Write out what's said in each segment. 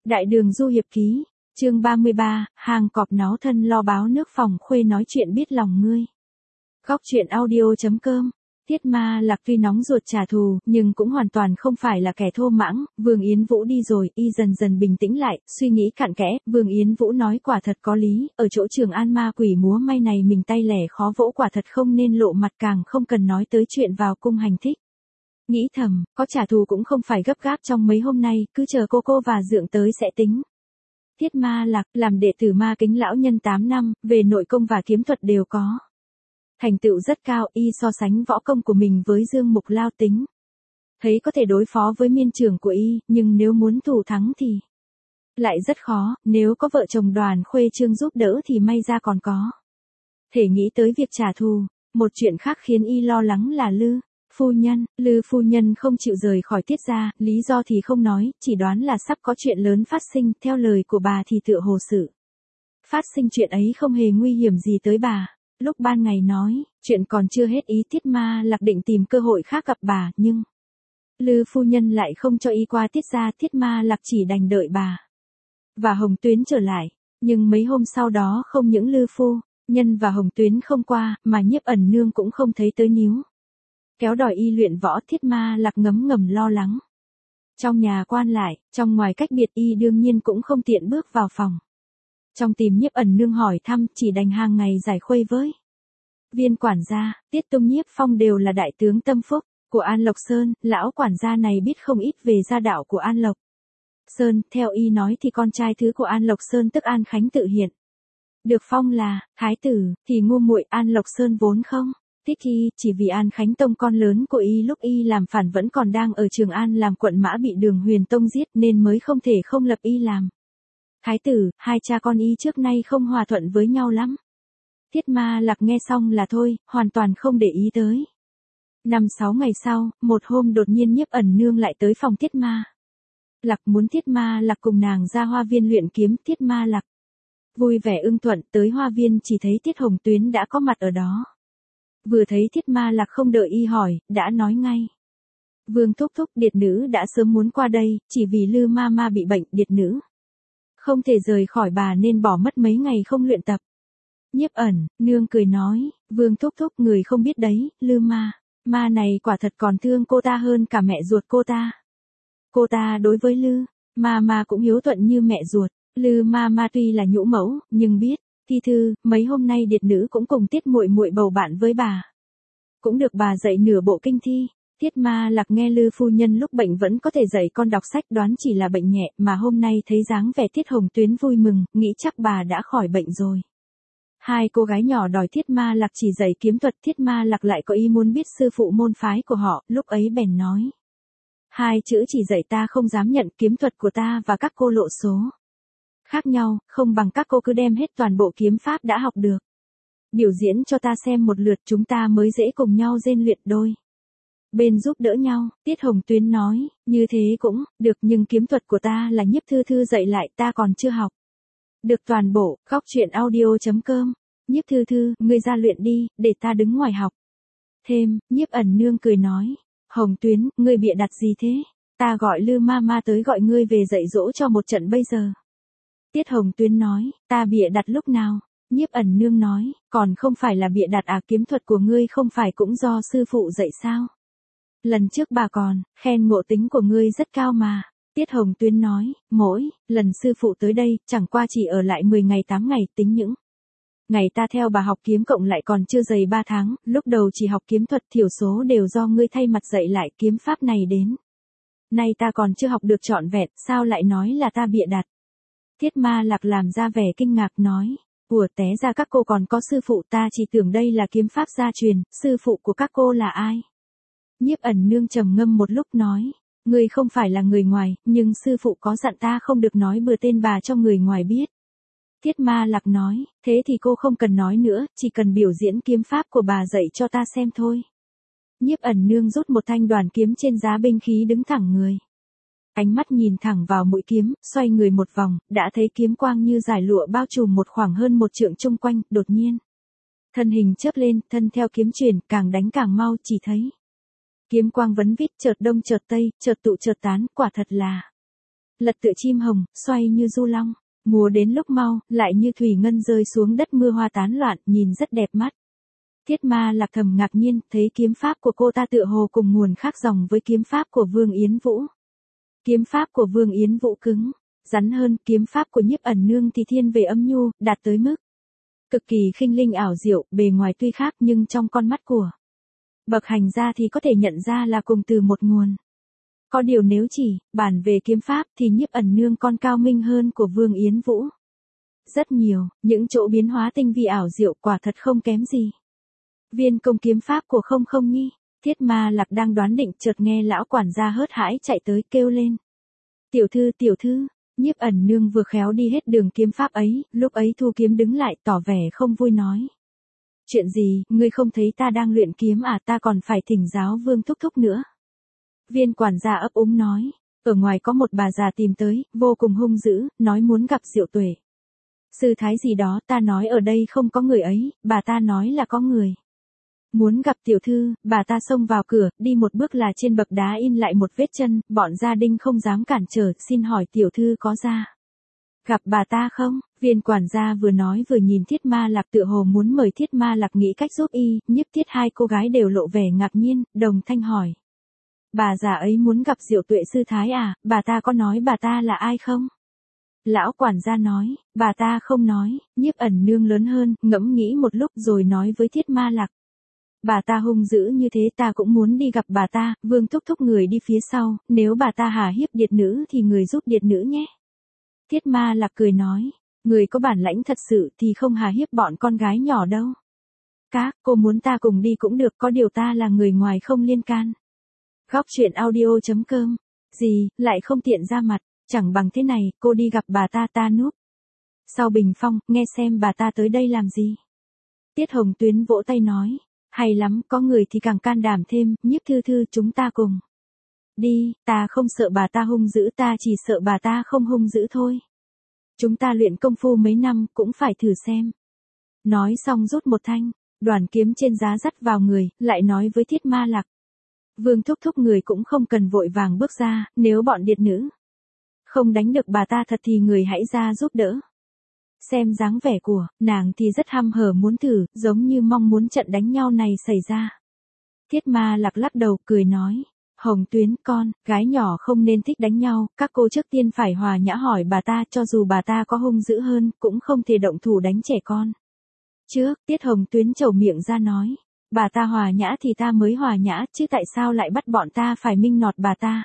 Đại đường du hiệp ký, chương 33, hàng cọp náo thân lo báo nước phòng khuê nói chuyện biết lòng ngươi. Góc truyện audio.com. Tiết Ma Lạc tuy nóng ruột trả thù, nhưng cũng hoàn toàn không phải là kẻ thô mãng. Vương Yến Vũ đi rồi, y dần dần bình tĩnh lại, suy nghĩ cặn kẽ. Vương Yến Vũ nói quả thật có lý, ở chỗ Trường An ma quỷ múa may này mình tay lẻ khó vỗ, quả thật không nên lộ mặt, càng không cần nói tới chuyện vào cung hành thích. Nghĩ thầm, có trả thù cũng không phải gấp gáp trong mấy hôm nay, cứ chờ cô và Dượng tới sẽ tính. Tiết Ma Lạc làm đệ tử Ma Kính lão nhân 8 năm, về nội công và kiếm thuật đều có. Thành tựu rất cao, y so sánh võ công của mình với Dương Mục Lao Tính. Thấy có thể đối phó với miên trưởng của y, nhưng nếu muốn thủ thắng thì lại rất khó, nếu có vợ chồng Đoàn Khuê Trương giúp đỡ thì may ra còn có thể nghĩ tới việc trả thù. Một chuyện khác khiến y lo lắng là Lư phu nhân không chịu rời khỏi Tiết gia, lý do thì không nói, chỉ đoán là sắp có chuyện lớn phát sinh, theo lời của bà thì tựa hồ sự phát sinh chuyện ấy không hề nguy hiểm gì tới bà. Lúc ban ngày nói, chuyện còn chưa hết ý, Tiết Ma Lạc định tìm cơ hội khác gặp bà, nhưng Lư phu nhân lại không cho y qua Tiết gia. Tiết Ma Lạc chỉ đành đợi bà và Hồng Tuyến trở lại, nhưng mấy hôm sau đó không những Lư phu nhân và Hồng Tuyến không qua, mà Nhiếp Ẩn Nương cũng không thấy tới níu kéo đòi y luyện võ. Tiết Ma Lạc ngấm ngầm lo lắng. Trong nhà quan lại, trong ngoài cách biệt, y đương nhiên cũng không tiện bước vào phòng trong tìm Nhiếp Ẩn Nương hỏi thăm, chỉ đành hàng ngày giải khuây với viên quản gia. Tiết Tông Nhiếp Phong đều là đại tướng tâm phúc của An Lộc Sơn, lão quản gia này biết không ít về gia đạo của An Lộc Sơn. Theo y nói thì con trai thứ của An Lộc Sơn tức An Khánh tự hiện được phong là thái tử, thì ngu muội An Lộc Sơn vốn không thích y, chỉ vì An Khánh Tông con lớn của y lúc y làm phản vẫn còn đang ở Trường An làm quận mã bị Đường Huyền Tông giết, nên mới không thể không lập y làm thái tử. Hai cha con y trước nay không hòa thuận với nhau lắm. Tiết Ma Lạc nghe xong là thôi, hoàn toàn không để ý tới. 5-6 ngày sau, một hôm đột nhiên Nhiếp Ẩn Nương lại tới phòng Tiết Ma Lạc, muốn Tiết Ma Lạc cùng nàng ra hoa viên luyện kiếm. Tiết Ma Lạc vui vẻ ưng thuận. Tới hoa viên chỉ thấy Tiết Hồng Tuyến đã có mặt ở đó. Vừa thấy Tiết Ma Lạc không đợi y hỏi, đã nói ngay: Vương thúc thúc, điệt nữ đã sớm muốn qua đây, chỉ vì Lư ma bị bệnh, điệt nữ không thể rời khỏi bà nên bỏ mất mấy ngày không luyện tập. Nhiếp Ẩn Nương cười nói: Vương thúc thúc, người không biết đấy, Lư ma này quả thật còn thương cô ta hơn cả mẹ ruột cô ta. Cô ta đối với Lư ma cũng hiếu thuận như mẹ ruột. Lư ma tuy là nhũ mẫu, nhưng biết thi thư, mấy hôm nay điệt nữ cũng cùng Tiết muội muội bầu bạn với bà, cũng được bà dạy nửa bộ kinh thi. Tiết Ma Lạc nghe Lư phu nhân lúc bệnh vẫn có thể dạy con đọc sách, đoán chỉ là bệnh nhẹ, mà hôm nay thấy dáng vẻ Tiết Hồng Tuyến vui mừng, nghĩ chắc bà đã khỏi bệnh rồi. Hai cô gái nhỏ đòi Tiết Ma Lạc chỉ dạy kiếm thuật. Tiết Ma Lạc lại có ý muốn biết sư phụ môn phái của họ, lúc ấy bèn nói: Hai chữ chỉ dạy ta không dám nhận, kiếm thuật của ta và các cô lộ số khác nhau, không bằng các cô cứ đem hết toàn bộ kiếm pháp đã học được, biểu diễn cho ta xem một lượt, chúng ta mới dễ cùng nhau rèn luyện đôi bên giúp đỡ nhau. Tiết Hồng Tuyến nói: Như thế cũng được, nhưng kiếm thuật của ta là Nhiếp thư thư dạy lại, ta còn chưa học được toàn bộ. Góc truyện audio.com. Nhiếp thư thư, ngươi ra luyện đi, để ta đứng ngoài học thêm. Nhiếp Ẩn Nương cười nói: Hồng Tuyến, ngươi bịa đặt gì thế? Ta gọi Lư ma tới gọi ngươi về dạy dỗ cho một trận bây giờ. Tiết Hồng Tuyến nói: Ta bịa đặt lúc nào? Nhiếp Ẩn Nương nói: Còn không phải là bịa đặt à, kiếm thuật của ngươi không phải cũng do sư phụ dạy sao? Lần trước bà còn khen ngộ tính của ngươi rất cao mà. Tiết Hồng Tuyến nói: Mỗi lần sư phụ tới đây, chẳng qua chỉ ở lại 10 ngày 8 ngày, tính những ngày ta theo bà học kiếm cộng lại còn chưa dày 3 tháng, lúc đầu chỉ học kiếm thuật thiểu số đều do ngươi thay mặt dạy lại, kiếm pháp này đến nay ta còn chưa học được trọn vẹn, sao lại nói là ta bịa đặt? Tiết Ma Lạc làm ra vẻ kinh ngạc nói: Ủa, té ra các cô còn có sư phụ, ta chỉ tưởng đây là kiếm pháp gia truyền, sư phụ của các cô là ai? Nhiếp Ẩn Nương trầm ngâm một lúc nói: Ngươi không phải là người ngoài, nhưng sư phụ có dặn ta không được nói bừa tên bà cho người ngoài biết. Tiết Ma Lạc nói: Thế thì cô không cần nói nữa, chỉ cần biểu diễn kiếm pháp của bà dạy cho ta xem thôi. Nhiếp Ẩn Nương rút một thanh đoàn kiếm trên giá binh khí, đứng thẳng người, ánh mắt nhìn thẳng vào mũi kiếm, xoay người một vòng, đã thấy kiếm quang như dải lụa bao trùm một khoảng hơn 1 trượng chung quanh. Đột nhiên thân hình chớp lên, thân theo kiếm truyền, càng đánh càng mau, chỉ thấy kiếm quang vấn vít, chợt đông chợt tây, chợt tụ chợt tán, quả thật là lật tựa chim hồng, xoay như du long. Mùa đến lúc mau, lại như thủy ngân rơi xuống đất mưa hoa tán loạn, nhìn rất đẹp mắt. Thiết Ma Lạc thầm ngạc nhiên, thấy kiếm pháp của cô ta tựa hồ cùng nguồn khác dòng với kiếm pháp của Vương Yến Vũ. Kiếm pháp của Vương Yến Vũ cứng, rắn hơn, kiếm pháp của Nhiếp Ẩn Nương thì thiên về âm nhu, đạt tới mức cực kỳ khinh linh ảo diệu, bề ngoài tuy khác nhưng trong con mắt của bậc hành gia thì có thể nhận ra là cùng từ một nguồn. Có điều nếu chỉ bàn về kiếm pháp thì Nhiếp Ẩn Nương còn cao minh hơn của Vương Yến Vũ rất nhiều, những chỗ biến hóa tinh vi ảo diệu quả thật không kém gì. Viên công kiếm pháp của Không Không Nhi, Thiết Ma Lạc đang đoán định, chợt nghe lão quản gia hớt hải chạy tới kêu lên. Tiểu thư, Nhiếp Ẩn Nương vừa khéo đi hết đường kiếm pháp ấy, lúc ấy thu kiếm đứng lại tỏ vẻ không vui nói. Chuyện gì, ngươi không thấy ta đang luyện kiếm à, ta còn phải thỉnh giáo Vương thúc thúc nữa. Viên quản gia ấp úng nói, ở ngoài có một bà già tìm tới, vô cùng hung dữ, nói muốn gặp Diệu Tuệ. Sư thái gì đó, ta nói ở đây không có người ấy, bà ta nói là có người. Muốn gặp tiểu thư, bà ta xông vào cửa, đi một bước là trên bậc đá in lại một vết chân, bọn gia đình không dám cản trở, xin hỏi tiểu thư có ra gặp bà ta không? Viên quản gia vừa nói vừa nhìn Thiết Ma Lạc tựa hồ muốn mời Thiết Ma Lạc nghĩ cách giúp y, Nhiếp Tiết hai cô gái đều lộ vẻ ngạc nhiên, đồng thanh hỏi. Bà già ấy muốn gặp Diệu Tuệ sư thái à, bà ta có nói bà ta là ai không? Lão quản gia nói, bà ta không nói, Nhiếp Ẩn Nương lớn hơn, ngẫm nghĩ một lúc rồi nói với Thiết Ma Lạc. Bà ta hung dữ như thế ta cũng muốn đi gặp bà ta, Vương thúc thúc người đi phía sau, nếu bà ta hà hiếp điệt nữ thì người giúp điệt nữ nhé. Thiết Ma Lạc cười nói, người có bản lãnh thật sự thì không hà hiếp bọn con gái nhỏ đâu. Các cô muốn ta cùng đi cũng được, có điều ta là người ngoài không liên can. Góc truyện audio.com, gì, lại không tiện ra mặt, chẳng bằng thế này, cô đi gặp bà ta núp sau bình phong, nghe xem bà ta tới đây làm gì. Tiết Hồng Tuyến vỗ tay nói, hay lắm, có người thì càng can đảm thêm, Nhiếp thư thư chúng ta cùng. Đi, ta không sợ bà ta hung dữ, ta chỉ sợ bà ta không hung dữ thôi. Chúng ta luyện công phu mấy năm cũng phải thử xem. Nói xong rút một thanh, đoàn kiếm trên giá dắt vào người, lại nói với Thiết Ma Lạc. Vương thúc thúc người cũng không cần vội vàng bước ra, nếu bọn điệt nữ không đánh được bà ta thật thì người hãy ra giúp đỡ. Xem dáng vẻ của nàng thì rất hăm hở muốn thử, giống như mong muốn trận đánh nhau này xảy ra. Thiết Ma Lạc lắc đầu cười nói, Hồng Tuyến con, gái nhỏ không nên thích đánh nhau, các cô trước tiên phải hòa nhã hỏi bà ta, cho dù bà ta có hung dữ hơn, cũng không thể động thủ đánh trẻ con. Trước, Tiết Hồng Tuyến trầu miệng ra nói, bà ta hòa nhã thì ta mới hòa nhã, chứ tại sao lại bắt bọn ta phải minh nọt bà ta.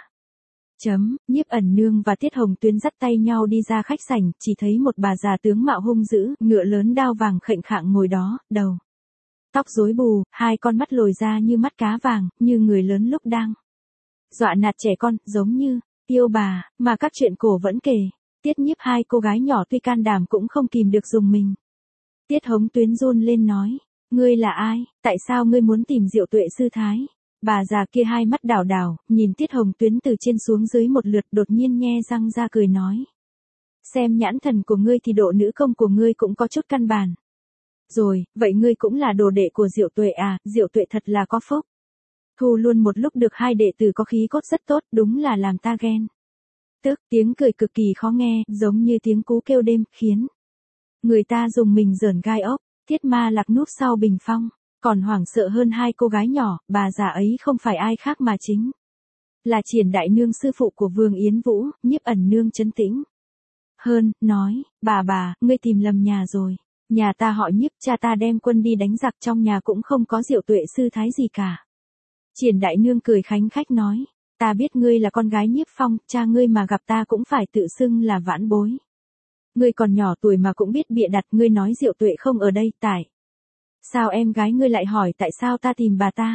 Nhiếp Ẩn Nương và Tiết Hồng Tuyến dắt tay nhau đi ra khách sảnh, chỉ thấy một bà già tướng mạo hung dữ, ngựa lớn đao vàng khệnh khạng ngồi đó, đầu tóc rối bù, hai con mắt lồi ra như mắt cá vàng, như người lớn lúc đang dọa nạt trẻ con, giống như yêu bà, mà các chuyện cổ vẫn kể. Tiết Nhiếp hai cô gái nhỏ tuy can đảm cũng không kìm được dùng mình. Tiết Hồng Tuyến run lên nói, ngươi là ai, tại sao ngươi muốn tìm Diệu Tuệ sư thái? Bà già kia hai mắt đảo đảo, nhìn Tiết Hồng Tuyến từ trên xuống dưới một lượt, đột nhiên nhe răng ra cười nói. Xem nhãn thần của ngươi thì độ nữ công của ngươi cũng có chút căn bản. Rồi, vậy ngươi cũng là đồ đệ của Diệu Tuệ à, Diệu Tuệ thật là có phúc. Thu luôn một lúc được hai đệ tử có khí cốt rất tốt, đúng là làm ta ghen. Tức, tiếng cười cực kỳ khó nghe, giống như tiếng cú kêu đêm, khiến người ta dùng mình rởn gai ốc. Thiết Ma Lạc núp sau bình phong, còn hoảng sợ hơn hai cô gái nhỏ, bà già ấy không phải ai khác mà chính là Triển Đại Nương sư phụ của Vương Yến Vũ. Nhiếp Ẩn Nương trấn tĩnh hơn, nói, bà, ngươi tìm lầm nhà rồi. Nhà ta họ Nhiếp, cha ta đem quân đi đánh giặc, trong nhà cũng không có Diệu Tuệ sư thái gì cả. Triển Đại Nương cười khánh khách nói, ta biết ngươi là con gái Nhiếp Phong, cha ngươi mà gặp ta cũng phải tự xưng là vãn bối. Ngươi còn nhỏ tuổi mà cũng biết bịa đặt, ngươi nói Diệu Tuệ không ở đây, tại sao em gái ngươi lại hỏi tại sao ta tìm bà ta?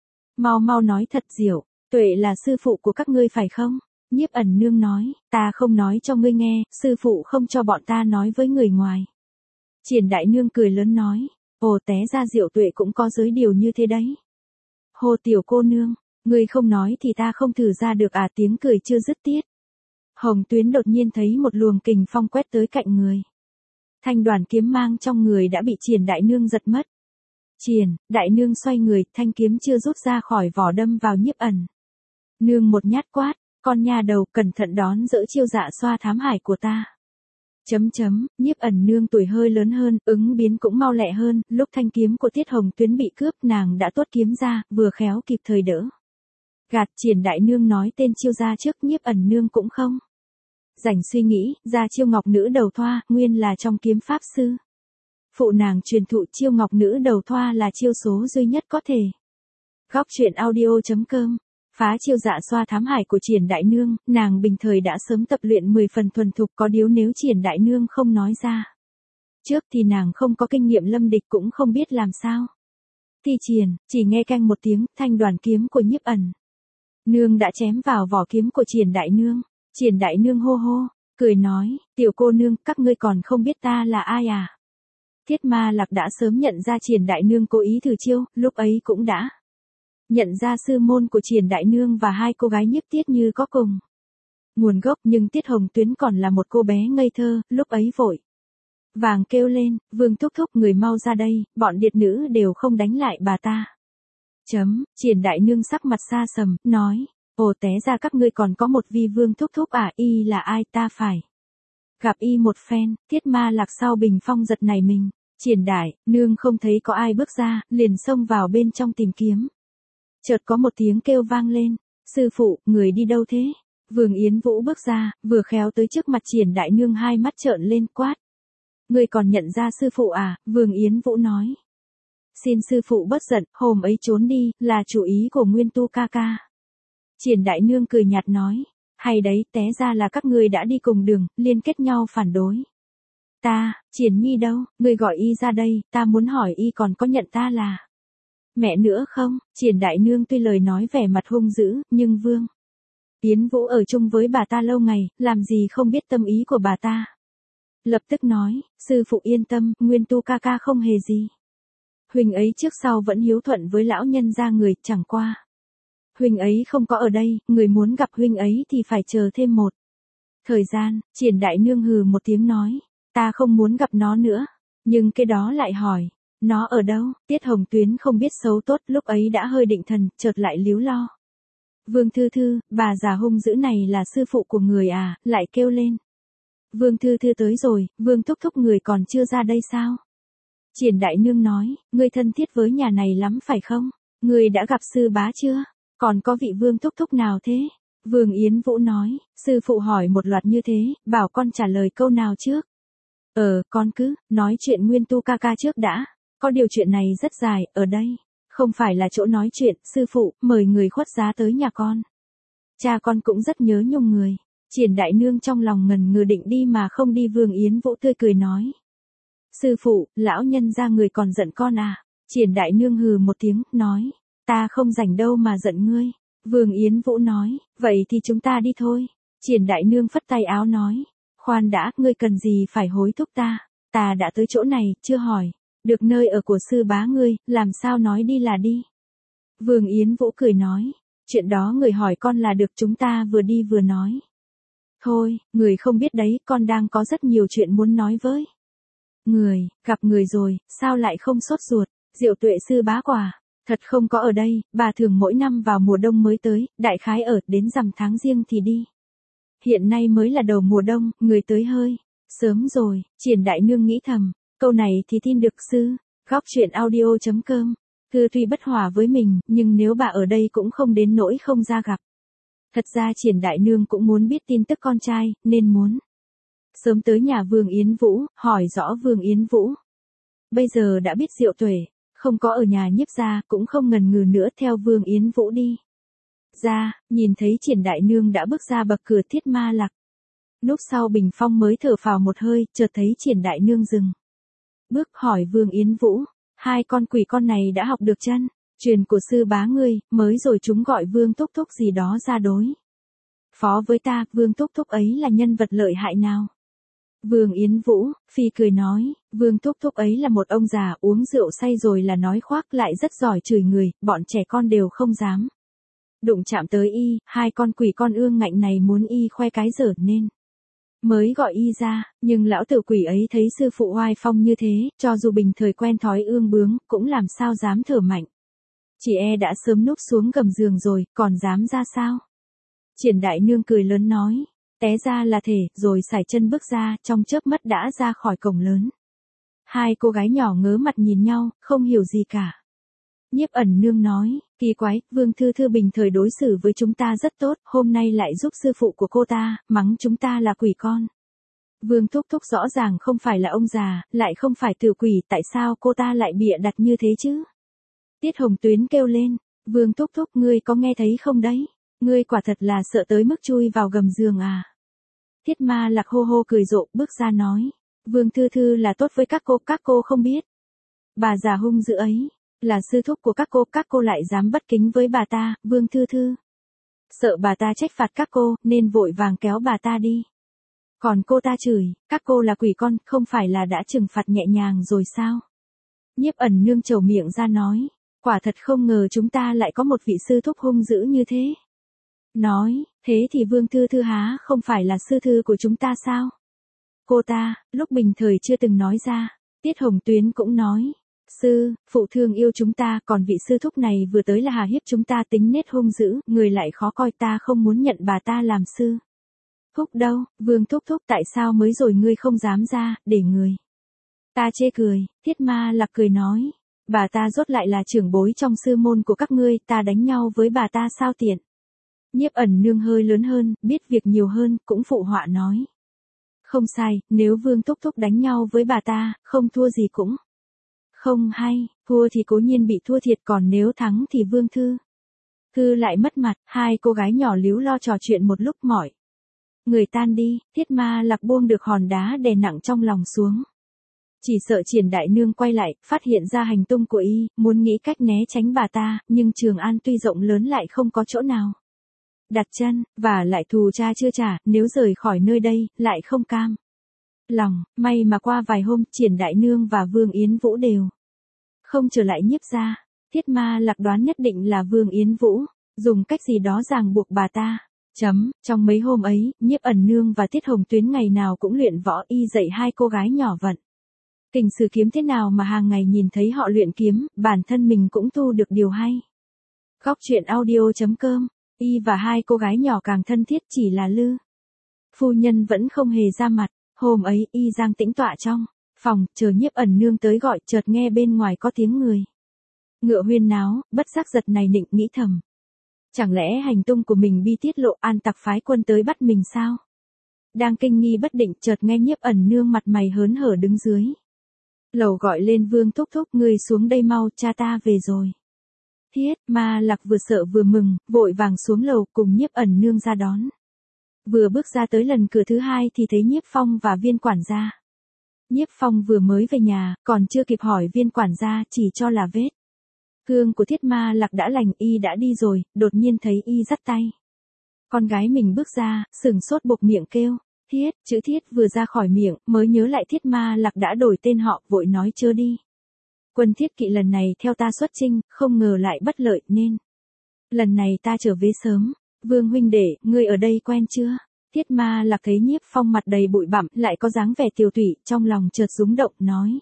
Mau nói thật, Diệu Tuệ là sư phụ của các ngươi phải không? Nhiếp Ẩn Nương nói, ta không nói cho ngươi nghe, sư phụ không cho bọn ta nói với người ngoài. Triển Đại Nương cười lớn nói, ồ, té ra Diệu Tuệ cũng có giới điều như thế đấy. Hồ tiểu cô nương, ngươi không nói thì ta không thử ra được à, tiếng cười chưa dứt tiết. Hồng Tuyến đột nhiên thấy một luồng kình phong quét tới cạnh người. Thanh đoàn kiếm mang trong người đã bị Triển Đại Nương giật mất. Triển Đại Nương xoay người, thanh kiếm chưa rút ra khỏi vỏ đâm vào Nhiếp Ẩn Nương một nhát quát, Con nha đầu, cẩn thận đón dỡ chiêu dạ xoa thám hải của ta. Nhiếp ẩn nương tuổi hơi lớn hơn, ứng biến cũng mau lẹ hơn, lúc thanh kiếm của Tiết Hồng Tuyến bị cướp nàng đã tuốt kiếm ra, vừa khéo kịp thời đỡ. Gạt. Triển đại nương nói tên chiêu gia trước, nhiếp ẩn nương cũng không rảnh suy nghĩ, ra chiêu ngọc nữ đầu thoa, nguyên là trong kiếm pháp sư. Phụ nàng truyền thụ chiêu ngọc nữ đầu thoa là chiêu số duy nhất có thể. Góc truyện audio.com. Phá chiêu dạ xoa thám hải của Triển đại nương, nàng bình thời đã sớm tập luyện 10 phần thuần thục, có điều nếu Triển đại nương không nói ra trước thì nàng không có kinh nghiệm lâm địch cũng không biết làm sao. Thi triển, chỉ nghe canh một tiếng, thanh đoàn kiếm của nhiếp ẩn nương đã chém vào vỏ kiếm của Triển đại nương. Triển đại nương hô hô, cười nói, tiểu cô nương, các ngươi còn không biết ta là ai à? Thiết Ma Lạc đã sớm nhận ra Triển đại nương cố ý thử chiêu, lúc ấy cũng đã nhận ra sư môn của Triển đại nương và hai cô gái Nhiếp Tiết Như có cùng nguồn gốc, nhưng Tiết Hồng Tuyến còn là một cô bé ngây thơ, lúc ấy vội vàng kêu lên, Vương thúc thúc, người mau ra đây, bọn điệt nữ đều không đánh lại bà ta. Triển đại nương sắc mặt xa sầm, nói, ồ, té ra các ngươi còn có một vi Vương thúc thúc à? Y là ai? Ta phải gặp y một phen. Thiết Ma Lạc sau bình phong giật nảy mình. Triển đại nương không thấy có ai bước ra, liền xông vào bên trong tìm kiếm. Chợt có một tiếng kêu vang lên, sư phụ, người đi đâu thế? Vương Yến Vũ bước ra, vừa khéo tới trước mặt Triển đại nương, hai mắt trợn lên, quát, ngươi còn nhận ra sư phụ à? Vương Yến Vũ nói, xin sư phụ bất giận, hôm ấy trốn đi, là chủ ý của Nguyên Tu ca ca. Triển đại nương cười nhạt nói, hay đấy, té ra là các ngươi đã đi cùng đường, liên kết nhau phản đối ta. Triển nhi đâu, ngươi gọi y ra đây, ta muốn hỏi y còn có nhận ta là mẹ nữa không? Triển đại nương tuy lời nói vẻ mặt hung dữ, nhưng Vương Yến Vũ ở chung với bà ta lâu ngày, làm gì không biết tâm ý của bà ta. Lập tức nói, sư phụ yên tâm, Nguyên Tu ca ca không hề gì. Huynh ấy trước sau vẫn hiếu thuận với lão nhân gia người, chẳng qua huynh ấy không có ở đây, người muốn gặp huynh ấy thì phải chờ thêm một thời gian. Triển đại nương hừ một tiếng nói, ta không muốn gặp nó nữa. Nhưng cái đó lại hỏi, nó ở đâu? Tiết Hồng Tuyến không biết xấu tốt, lúc ấy đã hơi định thần, chợt lại líu lo. Vương Thư Thư, bà già hung dữ này là sư phụ của người à? Lại kêu lên, Vương Thư Thư tới rồi, Vương thúc thúc người còn chưa ra đây sao? Triển đại nương nói, ngươi thân thiết với nhà này lắm phải không? Ngươi đã gặp sư bá chưa? Còn có vị Vương thúc thúc nào thế? Vương Yến Vũ nói, sư phụ hỏi một loạt như thế, bảo con trả lời câu nào trước? Con cứ nói chuyện Nguyên Tu ca ca trước đã. Có điều chuyện này rất dài, ở đây không phải là chỗ nói chuyện, sư phụ, mời người khuất giá tới nhà con. Cha con cũng rất nhớ nhung người. Triển đại nương trong lòng ngần ngừ định đi mà không đi. Vương Yến Vũ tươi cười nói, sư phụ, lão nhân ra người còn giận con à? Triển đại nương hừ một tiếng, nói, ta không rảnh đâu mà giận ngươi. Vương Yến Vũ nói, vậy thì chúng ta đi thôi. Triển đại nương phất tay áo nói, khoan đã, ngươi cần gì phải hối thúc ta? Ta đã tới chỗ này, chưa hỏi được nơi ở của sư bá ngươi, làm sao nói đi là đi? Vương Yến Vũ cười nói, chuyện đó người hỏi con là được, chúng ta vừa đi vừa nói. Thôi, người không biết đấy, con đang có rất nhiều chuyện muốn nói với người. Gặp người rồi, sao lại không sốt ruột? Diệu Tuệ sư bá quả thật không có ở đây, bà thường mỗi năm vào mùa đông mới tới, đại khái ở đến rằm tháng Giêng thì đi. Hiện nay mới là đầu mùa đông, người tới hơi sớm rồi. Triển đại nương nghĩ thầm, câu này thì tin được sư. Góc truyện audio.com. Thư tuy bất hòa với mình, nhưng nếu bà ở đây cũng không đến nỗi không ra gặp. Thật ra Triển đại nương cũng muốn biết tin tức con trai, nên muốn sớm tới nhà Vương Yến Vũ, hỏi rõ Vương Yến Vũ. Bây giờ đã biết Diệu Tuệ không có ở nhà Nhiếp gia, cũng không ngần ngừ nữa, theo Vương Yến Vũ đi ra, nhìn thấy Triển đại nương đã bước ra bậc cửa Thiết Ma Lạc. Lúc sau bình phong mới thở phào một hơi, chợt thấy Triển đại nương dừng bước, hỏi Vương Yến Vũ, hai con quỷ con này đã học được chân truyền của sư bá ngươi, mới rồi chúng gọi Vương thúc thúc gì đó ra đối phó với ta, Vương thúc thúc ấy là nhân vật lợi hại nào? Vương Yến Vũ phi cười nói, Vương thúc thúc ấy là một ông già uống rượu say rồi là nói khoác, lại rất giỏi chửi người, bọn trẻ con đều không dám đụng chạm tới y. Hai con quỷ con ương ngạnh này muốn y khoe cái dở nên mới gọi y ra, nhưng lão tử quỷ ấy thấy sư phụ oai phong như thế, cho dù bình thời quen thói ương bướng, cũng làm sao dám thở mạnh. Chỉ e đã sớm núp xuống gầm giường rồi, còn dám ra sao? Triển đại nương cười lớn nói, té ra là thể, rồi sải chân bước ra, trong chớp mắt đã ra khỏi cổng lớn. Hai cô gái nhỏ ngớ mặt nhìn nhau, không hiểu gì cả. Nhiếp ẩn nương nói, kỳ quái, Vương Thư Thư bình thời đối xử với chúng ta rất tốt, hôm nay lại giúp sư phụ của cô ta, mắng chúng ta là quỷ con. Vương Thúc Thúc rõ ràng không phải là ông già, lại không phải tử quỷ, tại sao cô ta lại bịa đặt như thế chứ? Tiết Hồng Tuyến kêu lên, Vương Thúc Thúc ngươi có nghe thấy không đấy? Ngươi quả thật là sợ tới mức chui vào gầm giường à? Tiết Ma Lạc hô hô cười rộ bước ra nói, Vương Thư Thư là tốt với các cô không biết. Bà già hung dữ ấy, là sư thúc của các cô lại dám bất kính với bà ta, Vương Thư Thư. Sợ bà ta trách phạt các cô, nên vội vàng kéo bà ta đi. Còn cô ta chửi, các cô là quỷ con, không phải là đã trừng phạt nhẹ nhàng rồi sao? Nhiếp ẩn nương trầu miệng ra nói, quả thật không ngờ chúng ta lại có một vị sư thúc hung dữ như thế. Nói, thế thì Vương Thư Thư há không phải là sư thư của chúng ta sao? Cô ta, lúc bình thời chưa từng nói ra, Tiết Hồng Tuyến cũng nói, phụ thương yêu chúng ta, còn vị sư thúc này vừa tới là hà hiếp chúng ta tính nết hung dữ, người lại khó coi, ta không muốn nhận bà ta làm sư. Thúc đâu, Vương Thúc Thúc tại sao mới rồi ngươi không dám ra, để người. Ta chê cười, Tiết Ma Lạc cười nói, bà ta rốt lại là trưởng bối trong sư môn của các ngươi, ta đánh nhau với bà ta sao tiện. Nhiếp ẩn nương hơi lớn hơn, biết việc nhiều hơn, cũng phụ họa nói. Không sai, nếu Vương Thúc Thúc đánh nhau với bà ta, không thua gì cũng. Không hay, thua thì cố nhiên bị thua thiệt, còn nếu thắng thì Vương Thư lại mất mặt. Hai cô gái nhỏ líu lo trò chuyện một lúc mỏi. Người tan đi, Tiết Ma Lạc buông được hòn đá đè nặng trong lòng xuống. Chỉ sợ Triển đại nương quay lại, phát hiện ra hành tung của y, muốn nghĩ cách né tránh bà ta, nhưng Trường An tuy rộng lớn lại không có chỗ nào đặt chân, và lại thù cha chưa trả, nếu rời khỏi nơi đây, lại không cam lòng. May mà qua vài hôm, Triển đại nương và Vương Yến Vũ đều không trở lại Nhiếp gia. Tiết Ma Lạc đoán nhất định là Vương Yến Vũ dùng cách gì đó ràng buộc bà ta. Trong mấy hôm ấy, Nhiếp ẩn nương và Tiết Hồng Tuyến ngày nào cũng luyện võ, y dạy hai cô gái nhỏ vận kình sử kiếm thế nào mà hàng ngày nhìn thấy họ luyện kiếm, bản thân mình cũng thu được điều hay. Góc truyện audio.com, y và hai cô gái nhỏ càng thân thiết, chỉ là Lư phu nhân vẫn không hề ra mặt. Hôm ấy, y giang tĩnh tọa trong phòng, chờ Nhiếp ẩn nương tới gọi, chợt nghe bên ngoài có tiếng người ngựa huyên náo, bất giác giật này nịnh, nghĩ thầm. Chẳng lẽ hành tung của mình bị tiết lộ, An tặc phái quân tới bắt mình sao? Đang kinh nghi bất định, chợt nghe Nhiếp ẩn nương mặt mày hớn hở đứng dưới lầu gọi lên, Vương Thúc Thúc, ngươi xuống đây mau, cha ta về rồi. Tiết Ma Lạc vừa sợ vừa mừng, vội vàng xuống lầu cùng Nhiếp ẩn nương ra đón. Vừa bước ra tới lần cửa thứ hai thì thấy Nhiếp Phong và Viên quản gia. Nhiếp Phong vừa mới về nhà, còn chưa kịp hỏi Viên quản gia, chỉ cho là vết thương của Thiết Ma Lạc đã lành, y đã đi rồi, đột nhiên thấy y dắt tay con gái mình bước ra, sửng sốt buộc miệng kêu, Thiết, chữ Thiết vừa ra khỏi miệng, mới nhớ lại Thiết Ma Lạc đã đổi tên họ, vội nói chớ đi. Quân Thiết Kỵ lần này theo ta xuất chinh, không ngờ lại bất lợi, nên lần này ta trở về sớm. Vương huynh đệ, ngươi ở đây quen chưa? Thiết Ma Lạc thấy Nhiếp Phong mặt đầy bụi bặm, lại có dáng vẻ tiều tụy, trong lòng chợt rúng động, nói.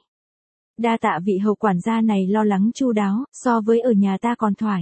Đa tạ vị hầu quản gia này lo lắng chu đáo, so với ở nhà ta còn thoải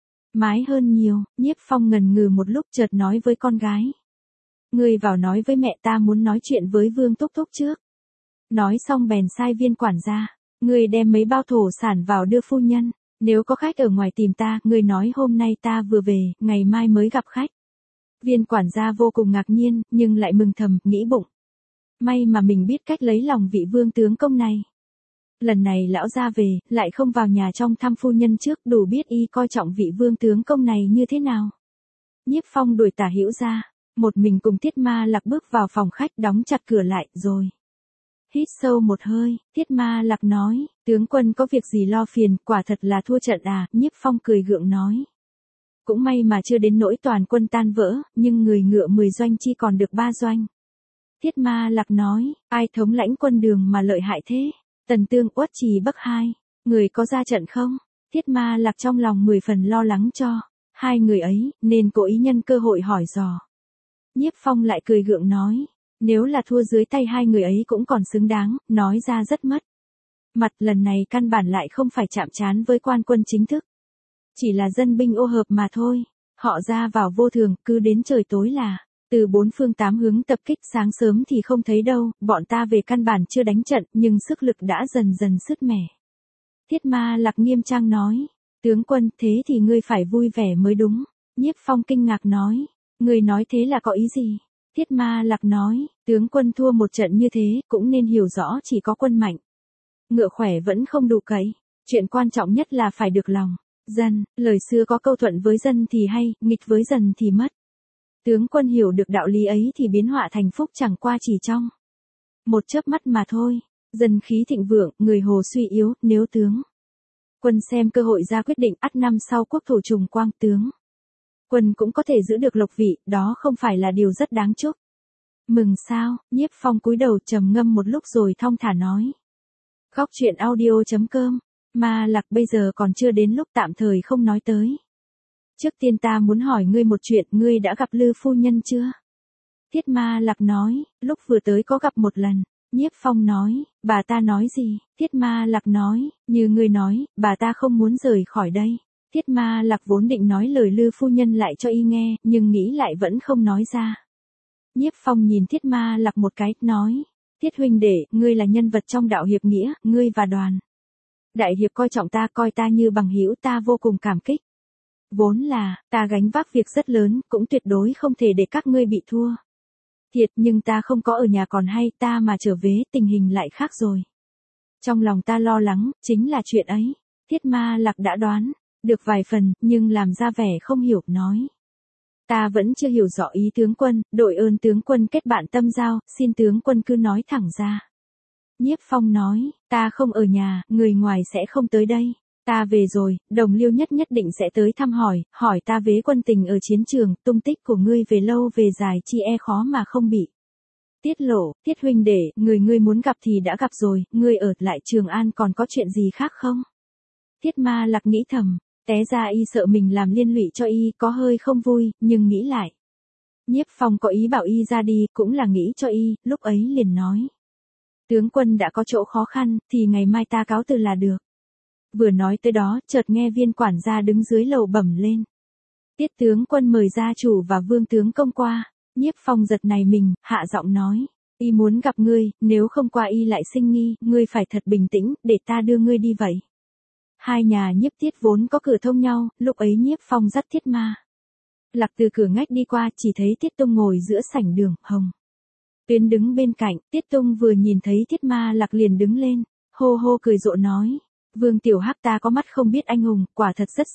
mái hơn nhiều. Nhiếp Phong ngần ngừ một lúc, chợt nói với con gái. Ngươi vào nói với mẹ, ta muốn nói chuyện với Vương Thúc Thúc trước. Nói xong bèn sai Viên quản gia. Ngươi đem mấy bao thổ sản vào đưa phu nhân. Nếu có khách ở ngoài tìm ta, ngươi nói hôm nay ta vừa về, ngày mai mới gặp khách. Viên quản gia vô cùng ngạc nhiên, nhưng lại mừng thầm, nghĩ bụng. May mà mình biết cách lấy lòng vị Vương tướng công này. Lần này lão gia về, lại không vào nhà trong thăm phu nhân trước, đủ biết y coi trọng vị Vương tướng công này như thế nào. Nhiếp Phong đuổi Tả Hữu ra, một mình cùng Tiết Ma Lạc bước vào phòng khách, đóng chặt cửa lại, rồi hít sâu một hơi. Tiết Ma Lạc nói, tướng quân có việc gì lo phiền, quả thật là thua trận à? Nhiếp Phong cười gượng nói. Cũng may mà chưa đến nỗi toàn quân tan vỡ, nhưng người ngựa 10 doanh chi còn được 3 doanh. Tiết Ma Lạc nói, ai thống lãnh quân Đường mà lợi hại thế? Tần Tương, Uất Trì Bắc hai người có ra trận không? Tiết Ma Lạc trong lòng 10 phần lo lắng cho hai người ấy, nên cố ý nhân cơ hội hỏi dò. Nhiếp Phong lại cười gượng nói, nếu là thua dưới tay hai người ấy cũng còn xứng đáng, nói ra rất mất mặt, lần này căn bản lại không phải chạm trán với quan quân chính thức. Chỉ là dân binh ô hợp mà thôi. Họ ra vào vô thường, cứ đến trời tối là, từ bốn phương tám hướng tập kích, sáng sớm thì không thấy đâu, bọn ta về căn bản chưa đánh trận, nhưng sức lực đã dần dần sứt mẻ. Thiết Ma Lạc nghiêm trang nói, tướng quân, thế thì ngươi phải vui vẻ mới đúng. Nhiếp Phong kinh ngạc nói, ngươi nói thế là có ý gì? Thiết Ma Lạc nói, tướng quân thua một trận như thế, cũng nên hiểu rõ chỉ có quân mạnh. Ngựa khỏe vẫn không đủ cậy, chuyện quan trọng nhất là phải được lòng. Dân, lời xưa có câu thuận với dân thì hay, nghịch với dân thì mất. Tướng quân hiểu được đạo lý ấy thì biến họa thành phúc chẳng qua chỉ trong một chớp mắt mà thôi. Dân khí thịnh vượng, người hồ suy yếu, nếu tướng quân xem cơ hội ra quyết định, ắt năm sau quốc thổ trùng quang, tướng quân cũng có thể giữ được lộc vị, đó không phải là điều rất đáng chúc. Mừng sao? Nhiếp Phong cúi đầu trầm ngâm một lúc rồi thong thả nói. Góc truyện audio.com. Ma Lạc, bây giờ còn chưa đến lúc tạm thời không nói tới. Trước tiên ta muốn hỏi ngươi một chuyện, ngươi đã gặp Lư phu nhân chưa? Thiết Ma Lạc nói, lúc vừa tới có gặp một lần. Nhiếp Phong nói, bà ta nói gì? Thiết Ma Lạc nói, như ngươi nói, bà ta không muốn rời khỏi đây. Thiết Ma Lạc vốn định nói lời Lư phu nhân lại cho y nghe, nhưng nghĩ lại vẫn không nói ra. Nhiếp Phong nhìn Thiết Ma Lạc một cái, nói, Thiết huynh đệ, ngươi là nhân vật trong đạo hiệp nghĩa, ngươi và Đoàn đại hiệp coi trọng ta, coi ta như bằng hữu, ta vô cùng cảm kích. Vốn là, ta gánh vác việc rất lớn, cũng tuyệt đối không thể để các ngươi bị thua. Thiệt, nhưng ta không có ở nhà còn hay, ta mà trở về, tình hình lại khác rồi. Trong lòng ta lo lắng, chính là chuyện ấy. Thiết Ma Lạc đã đoán được vài phần, nhưng làm ra vẻ không hiểu, nói. Ta vẫn chưa hiểu rõ ý tướng quân, đội ơn tướng quân kết bạn tâm giao, xin tướng quân cứ nói thẳng ra. Nhiếp Phong nói, ta không ở nhà, người ngoài sẽ không tới đây. Ta về rồi, Đồng Liêu nhất định sẽ tới thăm hỏi ta vế quân tình ở chiến trường, tung tích của ngươi về lâu về dài chi e khó mà không bị tiết lộ. Thiết huynh đệ, ngươi muốn gặp thì đã gặp rồi, ngươi ở lại Trường An còn có chuyện gì khác không? Thiết Ma Lạc nghĩ thầm, té ra y sợ mình làm liên lụy cho y, có hơi không vui, nhưng nghĩ lại. Nhiếp Phong có ý bảo y ra đi, cũng là nghĩ cho y, lúc ấy liền nói. Tướng quân đã có chỗ khó khăn, thì ngày mai ta cáo từ là được. Vừa nói tới đó, chợt nghe Viên quản gia đứng dưới lầu bẩm lên. Tiết tướng quân mời gia chủ và Vương tướng công qua. Nhiếp Phong giật này mình, hạ giọng nói. Y muốn gặp ngươi, nếu không qua y lại sinh nghi, ngươi phải thật bình tĩnh, để ta đưa ngươi đi vậy. Hai nhà Nhiếp Tiết vốn có cửa thông nhau, lúc ấy Nhiếp Phong dắt Thiết Ma Lạc từ cửa ngách đi qua, chỉ thấy Tiết Tung ngồi giữa sảnh đường, Hồng Tuyến đứng bên cạnh. Tiết Tung vừa nhìn thấy Thiết Ma Lạc liền đứng lên, hô hô cười rộ nói. Vương Tiểu Hắc, ta có mắt không biết anh hùng, quả thật rất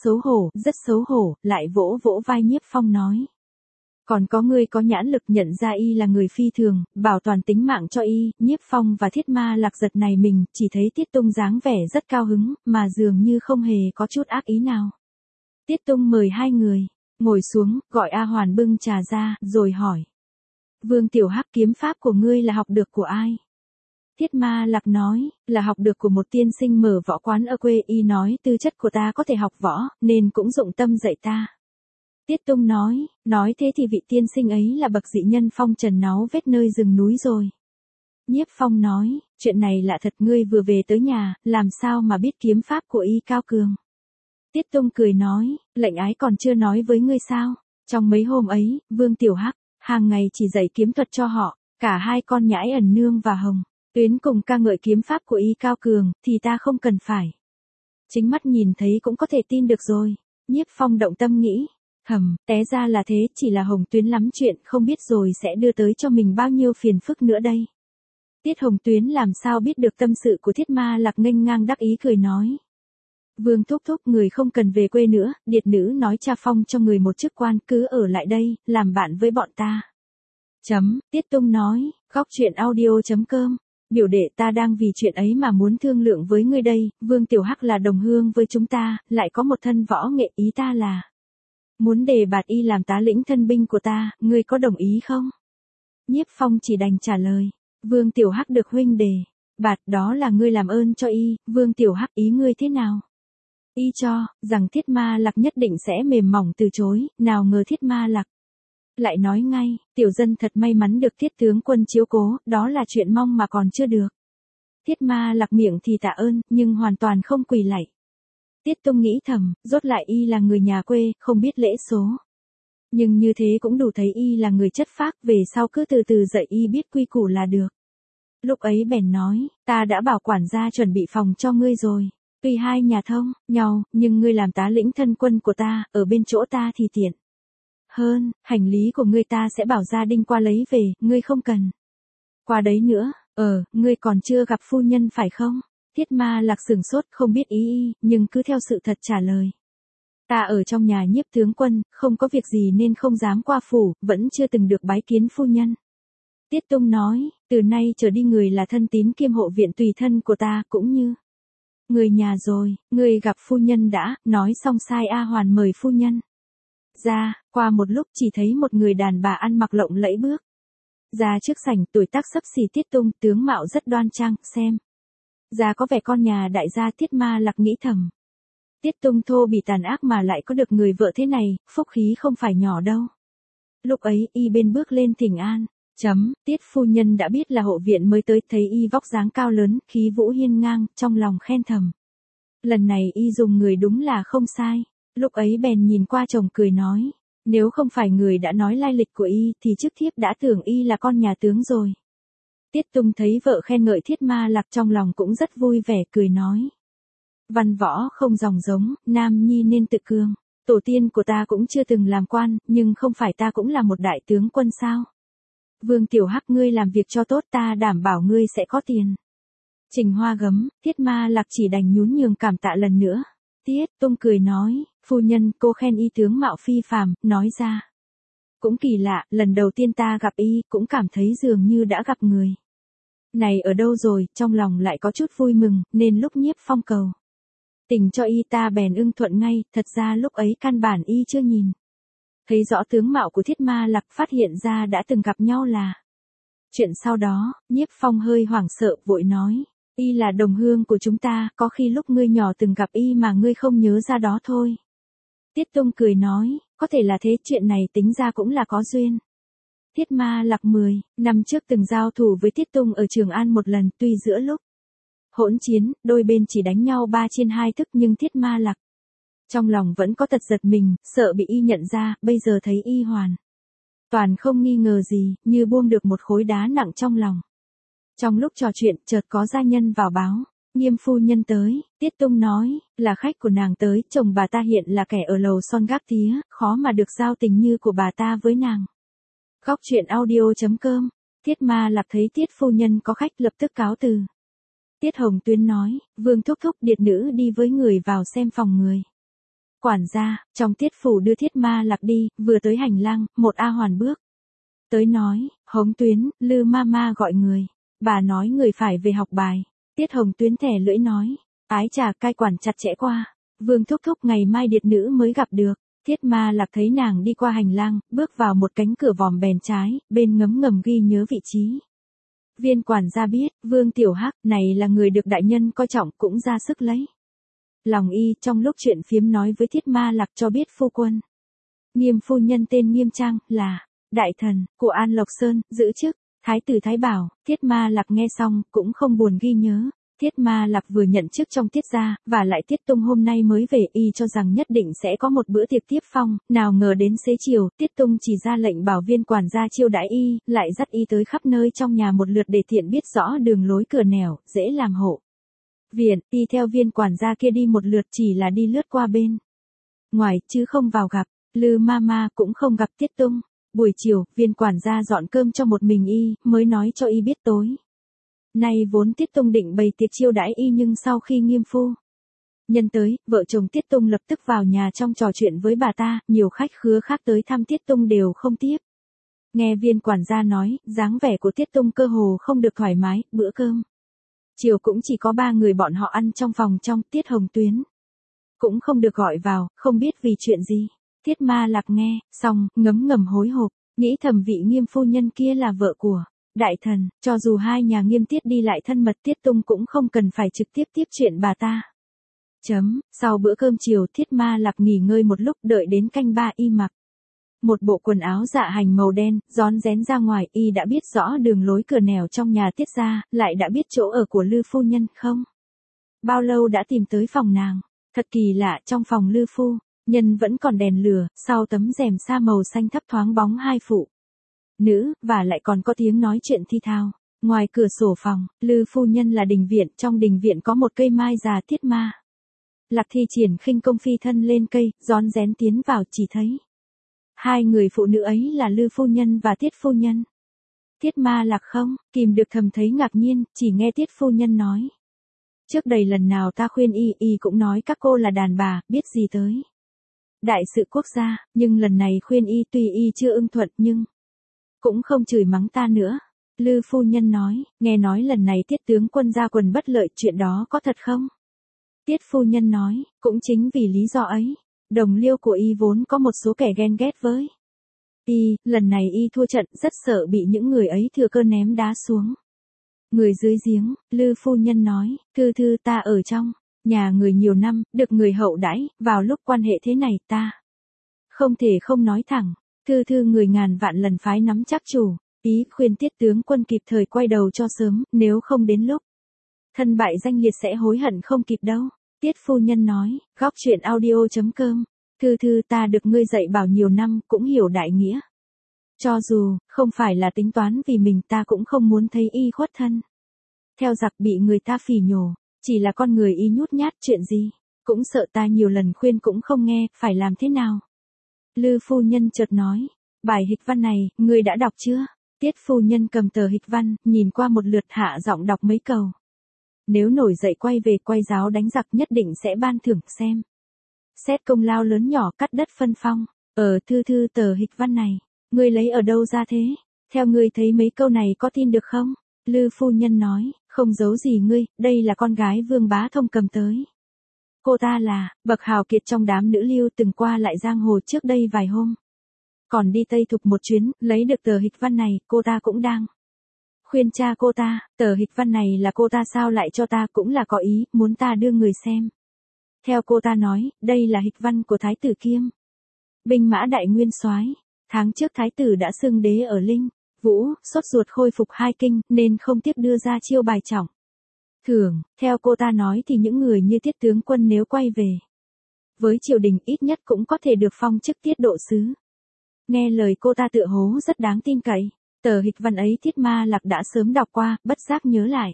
xấu hổ, lại vỗ vỗ vai Nhiếp Phong nói. Còn có ngươi có nhãn lực nhận ra y là người phi thường, bảo toàn tính mạng cho y. Nhiếp Phong và Thiết Ma Lạc giật này mình, chỉ thấy Tiết Tung dáng vẻ rất cao hứng, mà dường như không hề có chút ác ý nào. Tiết Tung mời hai người ngồi xuống, gọi A Hoàn bưng trà ra, rồi hỏi. Vương Tiểu Hắc, kiếm pháp của ngươi là học được của ai? Thiết Ma Lạc nói, là học được của một tiên sinh mở võ quán ở quê, y nói tư chất của ta có thể học võ, nên cũng dụng tâm dạy ta. Tiết Tung nói thế thì vị tiên sinh ấy là bậc dị nhân phong trần náu vết nơi rừng núi rồi. Nhiếp Phong nói, chuyện này lạ thật, ngươi vừa về tới nhà, làm sao mà biết kiếm pháp của y cao cường? Tiết Tung cười nói, lệnh ái còn chưa nói với ngươi sao? Trong mấy hôm ấy, Vương Tiểu Hắc hàng ngày chỉ dạy kiếm thuật cho họ, cả hai con nhãi Ẩn Nương và Hồng Tuyến cùng ca ngợi kiếm pháp của y cao cường, thì ta không cần phải. Chính mắt nhìn thấy cũng có thể tin được rồi. Nhiếp Phong động tâm nghĩ, té ra là thế, chỉ là Hồng Tuyến lắm chuyện, không biết rồi sẽ đưa tới cho mình bao nhiêu phiền phức nữa đây. Tiết Hồng Tuyến làm sao biết được tâm sự của Thiết Ma Lạc, nghênh ngang đắc ý cười nói. Vương thúc thúc, người không cần về quê nữa, điệt nữ nói cha phong cho người một chức quan, cứ ở lại đây, làm bạn với bọn ta. Tiết Tung nói, góc truyện audio.com. Biểu đệ, ta đang vì chuyện ấy mà muốn thương lượng với ngươi đây. Vương Tiểu Hắc là đồng hương với chúng ta, lại có một thân võ nghệ, ý ta là muốn đề bạt y làm tá lĩnh thân binh của ta, ngươi có đồng ý không? Nhiếp Phong chỉ đành trả lời, Vương Tiểu Hắc được huynh đề bạt, đó là ngươi làm ơn cho y. Vương Tiểu Hắc, ý ngươi thế nào? Y cho rằng Thiết Ma Lạc nhất định sẽ mềm mỏng từ chối, nào ngờ Thiết Ma Lạc lại nói ngay, tiểu dân thật may mắn được Thiết tướng quân chiếu cố, đó là chuyện mong mà còn chưa được. Thiết Ma Lạc miệng thì tạ ơn, nhưng hoàn toàn không quỳ lạy. Tiết Tung nghĩ thầm, rốt lại y là người nhà quê, không biết lễ số. Nhưng như thế cũng đủ thấy y là người chất phác, về sau cứ từ từ dạy y biết quy củ là được. Lúc ấy bèn nói, ta đã bảo quản gia chuẩn bị phòng cho ngươi rồi. Tuy hai nhà thông nhau, nhưng ngươi làm tá lĩnh thân quân của ta, ở bên chỗ ta thì tiện hơn, hành lý của ngươi ta sẽ bảo gia đình qua lấy về, ngươi không cần qua đấy nữa. Ngươi còn chưa gặp phu nhân phải không? Thiết Ma Lạc sửng sốt không biết ý y, nhưng cứ theo sự thật trả lời. Ta ở trong nhà nhiếp tướng quân, không có việc gì nên không dám qua phủ, vẫn chưa từng được bái kiến phu nhân. Tiết Tung nói, từ nay trở đi người là thân tín kiêm hộ viện tùy thân của ta, cũng như người nhà rồi, người gặp phu nhân đã. Nói xong sai A Hoàn mời phu nhân ra. Qua một lúc chỉ thấy một người đàn bà ăn mặc lộng lẫy bước ra trước sảnh, tuổi tác xấp xỉ Tiết Tung, tướng mạo rất đoan trang, xem ra có vẻ con nhà đại gia. Thiết Ma Lạc nghĩ thầm, Tiết Tung thô bỉ tàn ác mà lại có được người vợ thế này, phúc khí không phải nhỏ đâu. Lúc ấy y bên bước lên thỉnh an. Tiết phu nhân đã biết là hộ viện mới tới, thấy y vóc dáng cao lớn, khí vũ hiên ngang, trong lòng khen thầm. Lần này y dùng người đúng là không sai. Lúc ấy bèn nhìn qua chồng cười nói, nếu không phải người đã nói lai lịch của y thì trước thiếp đã tưởng y là con nhà tướng rồi. Tiết Tung thấy vợ khen ngợi Thiết Ma Lạc trong lòng cũng rất vui vẻ, cười nói. Văn võ không dòng giống, nam nhi nên tự cường. Tổ tiên của ta cũng chưa từng làm quan, nhưng không phải ta cũng là một đại tướng quân sao? Vương Tiểu Hắc, ngươi làm việc cho tốt, ta đảm bảo ngươi sẽ có tiền. Trình Hoa gấm, Thiết Ma Lạc chỉ đành nhún nhường cảm tạ lần nữa. Tiết Tung cười nói, phu nhân, cô khen y tướng mạo phi phàm, nói ra. Cũng kỳ lạ, lần đầu tiên ta gặp y, cũng cảm thấy dường như đã gặp người này ở đâu rồi, trong lòng lại có chút vui mừng, nên lúc Nhiếp Phong cầu tình cho y ta bèn ưng thuận ngay, thật ra lúc ấy căn bản y chưa nhìn thấy rõ tướng mạo của Thiết Ma Lạc, phát hiện ra đã từng gặp nhau là. Chuyện sau đó, Nhiếp Phong hơi hoảng sợ, vội nói, y là đồng hương của chúng ta, có khi lúc ngươi nhỏ từng gặp y mà ngươi không nhớ ra đó thôi. Tiết Tung cười nói, có thể là thế, chuyện này tính ra cũng là có duyên. Thiết Ma Lạc 10 năm trước từng giao thủ với Tiết Tung ở Trường An một lần, tuy giữa lúc hỗn chiến, đôi bên chỉ đánh nhau 3 trên 2 thức, nhưng Thiết Ma Lạc trong lòng vẫn có tật giật mình, sợ bị y nhận ra, bây giờ thấy y hoàn toàn không nghi ngờ gì, như buông được một khối đá nặng trong lòng. Trong lúc trò chuyện, chợt có gia nhân vào báo, Nghiêm phu nhân tới. Tiết Tung nói, là khách của nàng tới, chồng bà ta hiện là kẻ ở lầu son gác tía, khó mà được giao tình như của bà ta với nàng. Góc truyện audio.com. Thiết Ma Lạc thấy Tiết phu nhân có khách lập tức cáo từ. Tiết Hồng Tuyên nói, Vương thúc thúc, điệt nữ đi với người vào xem phòng người. Quản gia, trong Tiết phủ đưa Thiết Ma Lạc đi, vừa tới hành lang, một A Hoàn bước tới nói, Hồng Tuyến, Lư Mama gọi người. Bà nói người phải về học bài. Tiết Hồng Tuyến thẻ lưỡi nói, ái chà, cai quản chặt chẽ qua. Vương thúc thúc ngày mai điệt nữ mới gặp được. Thiết Ma Lạc thấy nàng đi qua hành lang, bước vào một cánh cửa vòm bèn trái, bên ngấm ngầm ghi nhớ vị trí. Viên quản gia biết, Vương Tiểu Hắc này là người được đại nhân coi trọng, cũng ra sức lấy lòng y. Trong lúc chuyện phiếm nói với Thiết Ma Lạc cho biết phu quân Nghiêm phu nhân tên Nghiêm Trang, là đại thần của An Lộc Sơn, giữ chức Thái tử Thái Bảo. Thiết Ma Lạc nghe xong, cũng không buồn ghi nhớ. Thiết Ma Lạc vừa nhận chức trong Tiết gia, và lại Tiết Tung hôm nay mới về, y cho rằng nhất định sẽ có một bữa tiệc tiếp phong, nào ngờ đến xế chiều, Tiết Tung chỉ ra lệnh bảo viên quản gia chiêu đãi y, lại dắt y tới khắp nơi trong nhà một lượt để tiện biết rõ đường lối cửa nẻo, dễ làm hộ viện. Y theo viên quản gia kia đi một lượt, chỉ là đi lướt qua bên ngoài, chứ không vào gặp Lư Mama, cũng không gặp Tiết Tung. Buổi chiều, viên quản gia dọn cơm cho một mình y, mới nói cho y biết tối nay vốn Tiết Tung định bày tiệc chiêu đãi y, nhưng sau khi Nghiêm phu nhân tới, vợ chồng Tiết Tung lập tức vào nhà trong trò chuyện với bà ta, nhiều khách khứa khác tới thăm Tiết Tung đều không tiếp. Nghe viên quản gia nói, dáng vẻ của Tiết Tung cơ hồ không được thoải mái, bữa cơm chiều cũng chỉ có 3 người bọn họ ăn trong phòng trong. Tiết Hồng Tuyến cũng không được gọi vào, không biết vì chuyện gì. Thiết Ma Lạc nghe xong, ngấm ngầm hối hộp, nghĩ thầm vị Nghiêm phu nhân kia là vợ của đại thần, cho dù hai nhà Nghiêm Tiết đi lại thân mật, Tiết Tung cũng không cần phải trực tiếp tiếp chuyện bà ta. Sau bữa cơm chiều, Thiết Ma Lạc nghỉ ngơi một lúc, đợi đến canh 3 y mặc một bộ quần áo dạ hành màu đen, rón rén ra ngoài. Y đã biết rõ đường lối cửa nẻo trong nhà Tiết gia, lại đã biết chỗ ở của Lư phu nhân, không bao lâu đã tìm tới phòng nàng. Thật kỳ lạ, trong phòng Lư phu Nhân vẫn còn đèn lửa, sau tấm rèm sa màu xanh thấp thoáng bóng hai phụ nữ, và lại còn có tiếng nói chuyện thi thao. Ngoài cửa sổ phòng, Lư phu nhân là đình viện, trong đình viện có một cây mai già. Tiết Ma Lạc thi triển khinh công phi thân lên cây, rón rén tiến vào, chỉ thấy hai người phụ nữ ấy là Lư phu nhân và Tiết phu nhân. Tiết Ma Lạc không kìm được thầm thấy ngạc nhiên, chỉ nghe Tiết phu nhân nói: trước đây lần nào ta khuyên y cũng nói các cô là đàn bà, biết gì tới đại sự quốc gia, nhưng lần này khuyên y tuy y chưa ưng thuận nhưng cũng không chửi mắng ta nữa. Lư phu nhân nói: nghe nói lần này Tiết tướng quân ra quần bất lợi, chuyện đó có thật không? Tiết phu nhân nói: cũng chính vì lý do ấy, đồng liêu của y vốn có một số kẻ ghen ghét với y, lần này y thua trận, rất sợ bị những người ấy thừa cơ ném đá xuống người dưới giếng. Lư phu nhân nói: thư ta ở trong nhà người nhiều năm, được người hậu đãi, vào lúc quan hệ thế này ta không thể không nói thẳng. Thư người ngàn vạn lần phái nắm chắc chủ ý, khuyên Tiết tướng quân kịp thời quay đầu cho sớm, nếu không đến lúc thân bại danh liệt sẽ hối hận không kịp đâu. Tiết phu nhân nói: góc truyện audio.com. Thư ta được ngươi dạy bảo nhiều năm, cũng hiểu đại nghĩa. Cho dù không phải là tính toán vì mình, ta cũng không muốn thấy y khuất thân theo giặc, bị người ta phỉ nhổ. Chỉ là con người y nhút nhát, chuyện gì cũng sợ, ta nhiều lần khuyên cũng không nghe, phải làm thế nào? Lư phu nhân chợt nói: bài hịch văn này, ngươi đã đọc chưa? Tiết phu nhân cầm tờ hịch văn, nhìn qua một lượt, hạ giọng đọc mấy câu: nếu nổi dậy quay về, quay giáo đánh giặc, nhất định sẽ ban thưởng, xem xét công lao lớn nhỏ, cắt đất phân phong. Thư tờ hịch văn này ngươi lấy ở đâu ra thế? Theo ngươi thấy mấy câu này có tin được không? Lư phu nhân nói: không giấu gì ngươi, đây là con gái Vương Bá Thông cầm tới. Cô ta là bậc hào kiệt trong đám nữ lưu, từng qua lại giang hồ trước đây vài hôm. Còn đi Tây Thục một chuyến, lấy được tờ hịch văn này, cô ta cũng đang khuyên cha cô ta. Tờ hịch văn này là cô ta sao lại cho ta, cũng là có ý, muốn ta đưa người xem. Theo cô ta nói, đây là hịch văn của Thái tử Kiêm, binh mã đại nguyên soái. Tháng trước Thái tử đã xưng đế ở Linh Vũ, sốt ruột khôi phục hai kinh, nên không tiếc đưa ra chiêu bài trọng thưởng. Theo cô ta nói thì những người như Tiết tướng quân nếu quay về với triều đình, ít nhất cũng có thể được phong chức tiết độ sứ. Nghe lời cô ta tựa hồ rất đáng tin cậy. Tờ hịch văn ấy Tiết Ma Lạc đã sớm đọc qua, bất giác nhớ lại.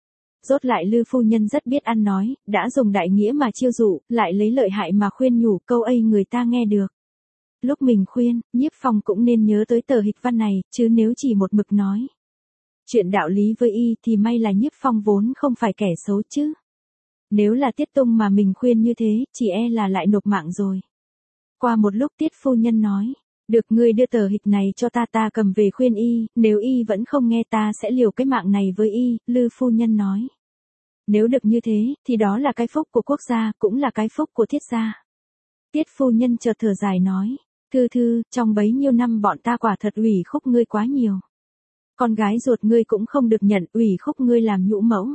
Rốt lại Lư phu nhân rất biết ăn nói, đã dùng đại nghĩa mà chiêu dụ, lại lấy lợi hại mà khuyên nhủ, câu ấy người ta nghe được. Lúc mình khuyên, Nhiếp Phong cũng nên nhớ tới tờ hịch văn này, chứ nếu chỉ một mực nói chuyện đạo lý với y thì may là Nhiếp Phong vốn không phải kẻ xấu chứ. Nếu là Tiết Tung mà mình khuyên như thế, chỉ e là lại nộp mạng rồi. Qua một lúc Tiết phu nhân nói: được, ngươi đưa tờ hịch này cho ta, ta cầm về khuyên y, nếu y vẫn không nghe ta sẽ liều cái mạng này với y. Lư phu nhân nói: nếu được như thế, thì đó là cái phúc của quốc gia, cũng là cái phúc của Thiết gia. Tiết phu nhân chợt thở dài nói: Thư, trong bấy nhiêu năm bọn ta quả thật ủy khúc ngươi quá nhiều. Con gái ruột ngươi cũng không được nhận, ủy khúc ngươi làm nhũ mẫu.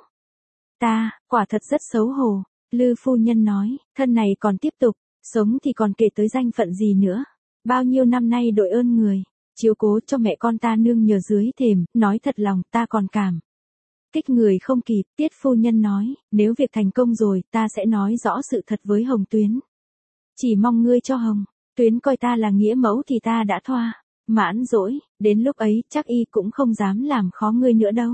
Ta, quả thật rất xấu hổ. Lư phu nhân nói: thân này còn tiếp tục, sống thì còn kể tới danh phận gì nữa. Bao nhiêu năm nay đội ơn người chiếu cố cho mẹ con ta nương nhờ dưới thềm, nói thật lòng ta còn cảm kích người không kịp. Tiết phu nhân nói: nếu việc thành công rồi, ta sẽ nói rõ sự thật với Hồng Tuyến. Chỉ mong ngươi cho Hồng Tuyến coi ta là nghĩa mẫu thì ta đã thỏa mãn rồi, đến lúc ấy chắc y cũng không dám làm khó ngươi nữa đâu.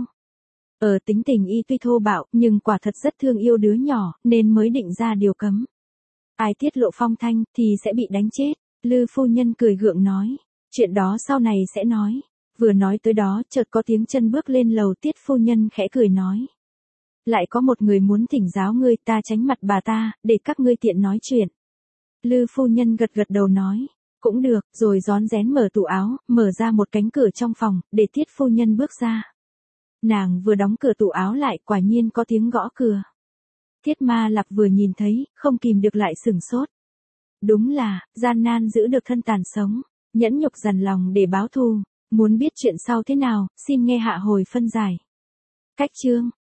Tính tình y tuy thô bạo, nhưng quả thật rất thương yêu đứa nhỏ, nên mới định ra điều cấm. Ai tiết lộ phong thanh, thì sẽ bị đánh chết. Lư phu nhân cười gượng nói: chuyện đó sau này sẽ nói. Vừa nói tới đó, chợt có tiếng chân bước lên lầu. Tiết phu nhân khẽ cười nói: lại có một người muốn thỉnh giáo ngươi, ta tránh mặt bà ta, để các ngươi tiện nói chuyện. Lư phu nhân gật gật đầu nói: cũng được, rồi rón rén mở tủ áo, mở ra một cánh cửa trong phòng, để Tiết phu nhân bước ra. Nàng vừa đóng cửa tủ áo lại, quả nhiên có tiếng gõ cửa. Tiết Ma Lạc vừa nhìn thấy, không kìm được lại sửng sốt. Đúng là, gian nan giữ được thân tàn sống, nhẫn nhục dằn lòng để báo thù. Muốn biết chuyện sau thế nào, xin nghe hạ hồi phân giải. Cách chương.